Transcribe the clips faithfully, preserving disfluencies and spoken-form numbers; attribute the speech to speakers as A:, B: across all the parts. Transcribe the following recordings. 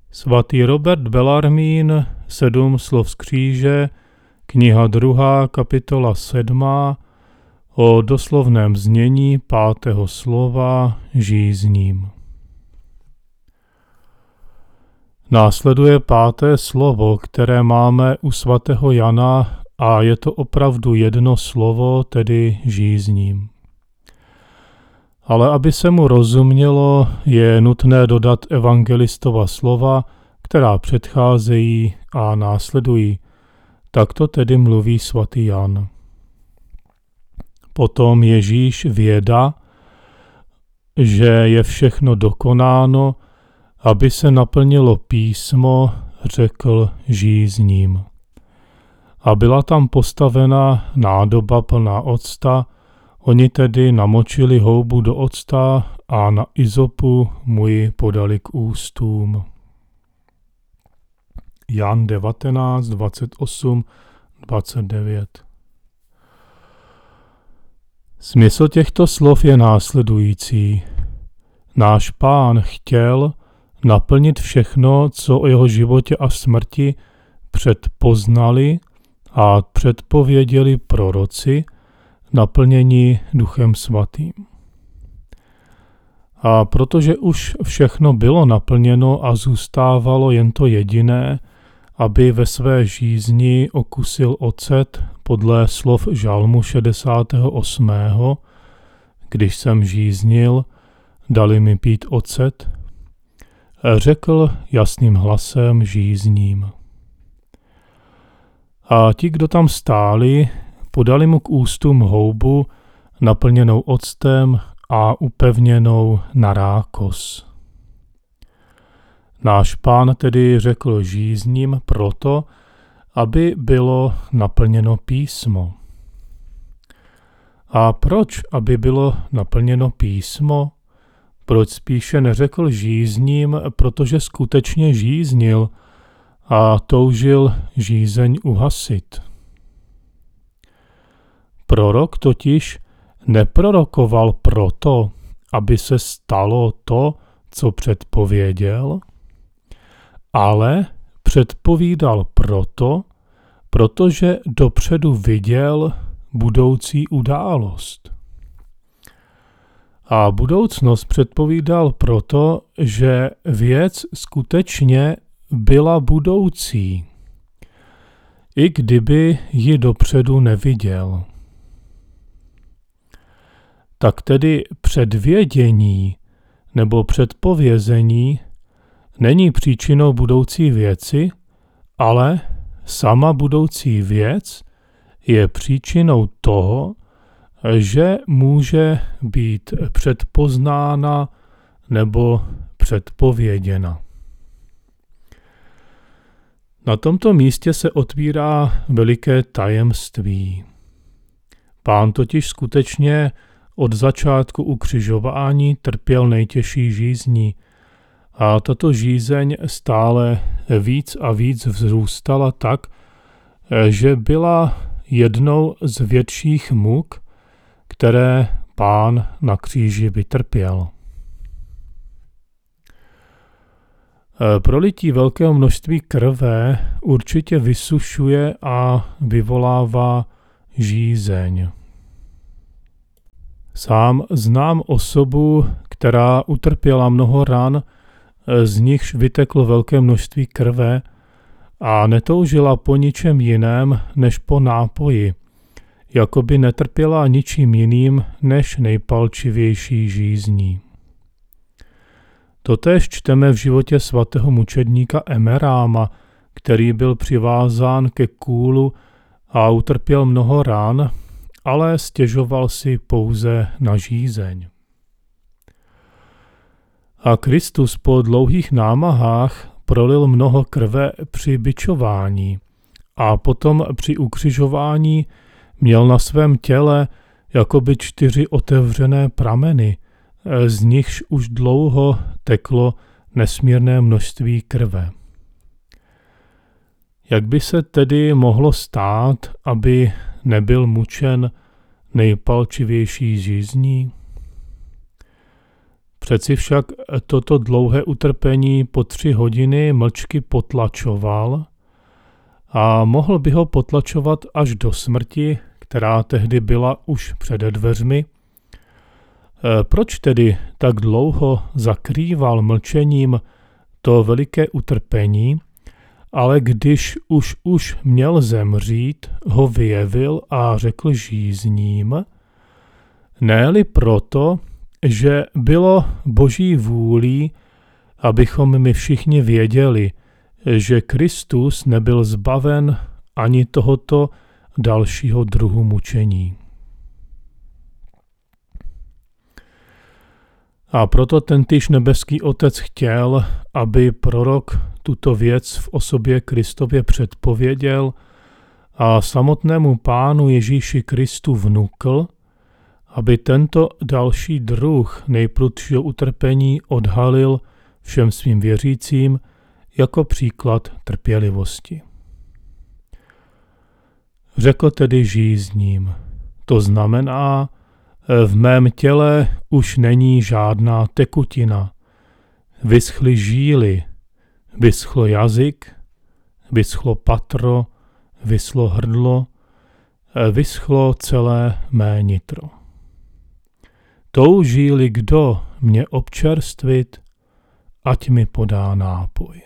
A: Svatý Robert Bellarmín, Sedm slov z kříže, kniha druhá, kapitola sedmá, o doslovném znění pátého slova žízním. Následuje páté slovo, které máme u svatého Jana, a je to opravdu jedno slovo, tedy žízním. Ale aby se mu rozumělo, je nutné dodat evangelistova slova, která předcházejí a následují. Takto tedy mluví svatý Jan. Potom Ježíš věda, že je všechno dokonáno, aby se naplnilo písmo, řekl žízním. A byla tam postavena nádoba plná octa, oni tedy namočili houbu do octa a na izopu mu ji podali k ústům. Jan devatenáct, dvacet osm, dvacet devět. Smysl těchto slov je následující. Náš Pán chtěl naplnit všechno, co o jeho životě a smrti předpoznali a předpověděli proroci, naplnění Duchem Svatým. A protože už všechno bylo naplněno a zůstávalo jen to jediné, aby ve své žízni okusil ocet podle slov Žalmu šedesátého osmého Když jsem žíznil, dali mi pít ocet, řekl jasným hlasem žízním. A ti, kdo tam stáli, podali mu k ústům houbu, naplněnou octem a upevněnou na rákos. Náš Pán tedy řekl žízním proto, aby bylo naplněno písmo. A proč, aby bylo naplněno písmo? Proč spíše neřekl žízním, protože skutečně žíznil a toužil žízeň uhasit. Prorok totiž neprorokoval proto, aby se stalo to, co předpověděl, ale předpovídal proto, protože dopředu viděl budoucí událost. A budoucnost předpovídal proto, že věc skutečně byla budoucí, i kdyby ji dopředu neviděl. Tak tedy předvědění nebo předpovězení není příčinou budoucí věci, ale sama budoucí věc je příčinou toho, že může být předpoznána nebo předpověděna. Na tomto místě se otvírá veliké tajemství. Pán totiž skutečně od začátku ukřižování trpěl nejtěžší žízní a tato žízeň stále víc a víc vzrůstala tak, že byla jednou z větších muk, které Pán na kříži vytrpěl. Prolití velkého množství krve určitě vysušuje a vyvolává žízeň. Sám znám osobu, která utrpěla mnoho ran, z nichž vyteklo velké množství krve a netoužila po ničem jiném než po nápoji, jako by netrpěla ničím jiným než nejpalčivější žízní. Totéž čteme v životě svatého mučedníka Emeráma, který byl přivázán ke kůlu a utrpěl mnoho ran, ale stěžoval si pouze na žízeň. A Kristus po dlouhých námahách prolil mnoho krve při bičování a potom při ukřižování měl na svém těle jakoby čtyři otevřené prameny, z nichž už dlouho teklo nesmírné množství krve. Jak by se tedy mohlo stát, aby nebyl mučen nejpalčivější žízní? Přeci však toto dlouhé utrpení po tři hodiny mlčky potlačoval a mohl by ho potlačovat až do smrti, která tehdy byla už před dveřmi. Proč tedy tak dlouho zakrýval mlčením to veliké utrpení, ale když už už měl zemřít, ho vyjevil a řekl žízním? Ne-li proto, že bylo Boží vůlí, abychom my všichni věděli, že Kristus nebyl zbaven ani tohoto dalšího druhu mučení. A proto tentýž nebeský Otec chtěl, aby prorok tuto věc v osobě Kristově předpověděl a samotnému Pánu Ježíši Kristu vnukl, aby tento další druh nejprudšího utrpení odhalil všem svým věřícím jako příklad trpělivosti. Řekl tedy žízním, to znamená, v mém těle už není žádná tekutina, vyschly žíly, vyschlo jazyk, vyschlo patro, vyschlo hrdlo, vyschlo celé mé nitro. Touží-li kdo mě občerstvit, ať mi podá nápoj.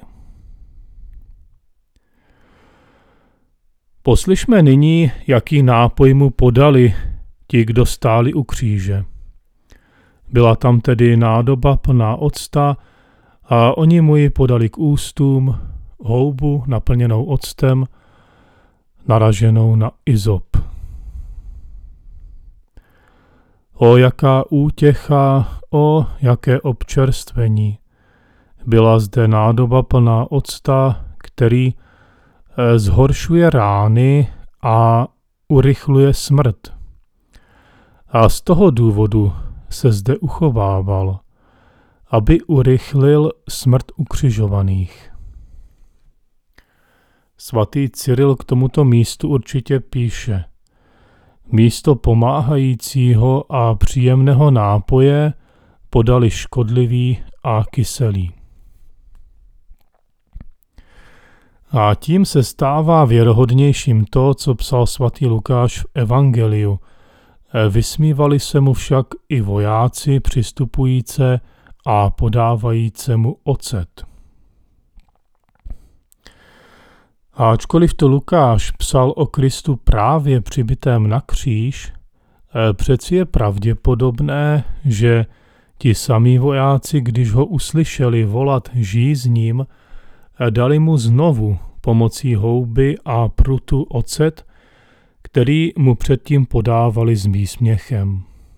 A: Poslyšme nyní, jaký nápoj mu podali ti, kdo stáli u kříže. Byla tam tedy nádoba plná octa a oni mu ji podali k ústům, houbu naplněnou octem, naraženou na izop. O jaká útěcha, o jaké občerstvení. Byla zde nádoba plná octa, který zhoršuje rány a urychluje smrt. A z toho důvodu se zde uchovával, aby urychlil smrt ukřižovaných. Svatý Cyril k tomuto místu určitě píše: místo pomáhajícího a příjemného nápoje podali škodlivý a kyselý. A tím se stává věrohodnějším to, co psal svatý Lukáš v Evangeliu. Vysmívali se mu však i vojáci přistupující a podávající mu ocet. A ačkoliv to Lukáš psal o Kristu právě přibitém na kříž, přeci je pravděpodobné, že ti samí vojáci, když ho uslyšeli volat žízním, dali mu znovu pomocí houby a prutu ocet, který mu předtím podávali s výsměchem.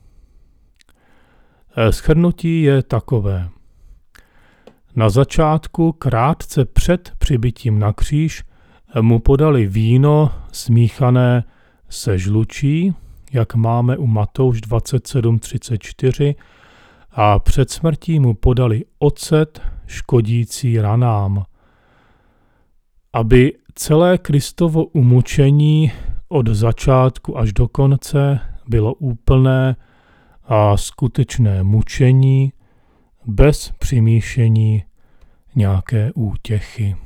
A: Shrnutí je takové. Na začátku, krátce před přibitím na kříž, mu podali víno smíchané se žlučí, jak máme u Matouš dvacet sedm třicet čtyři, a před smrtí mu podali ocet škodící ranám, aby celé Kristovo umučení od začátku až do konce bylo úplné a skutečné mučení bez přimíšení nějaké útěchy.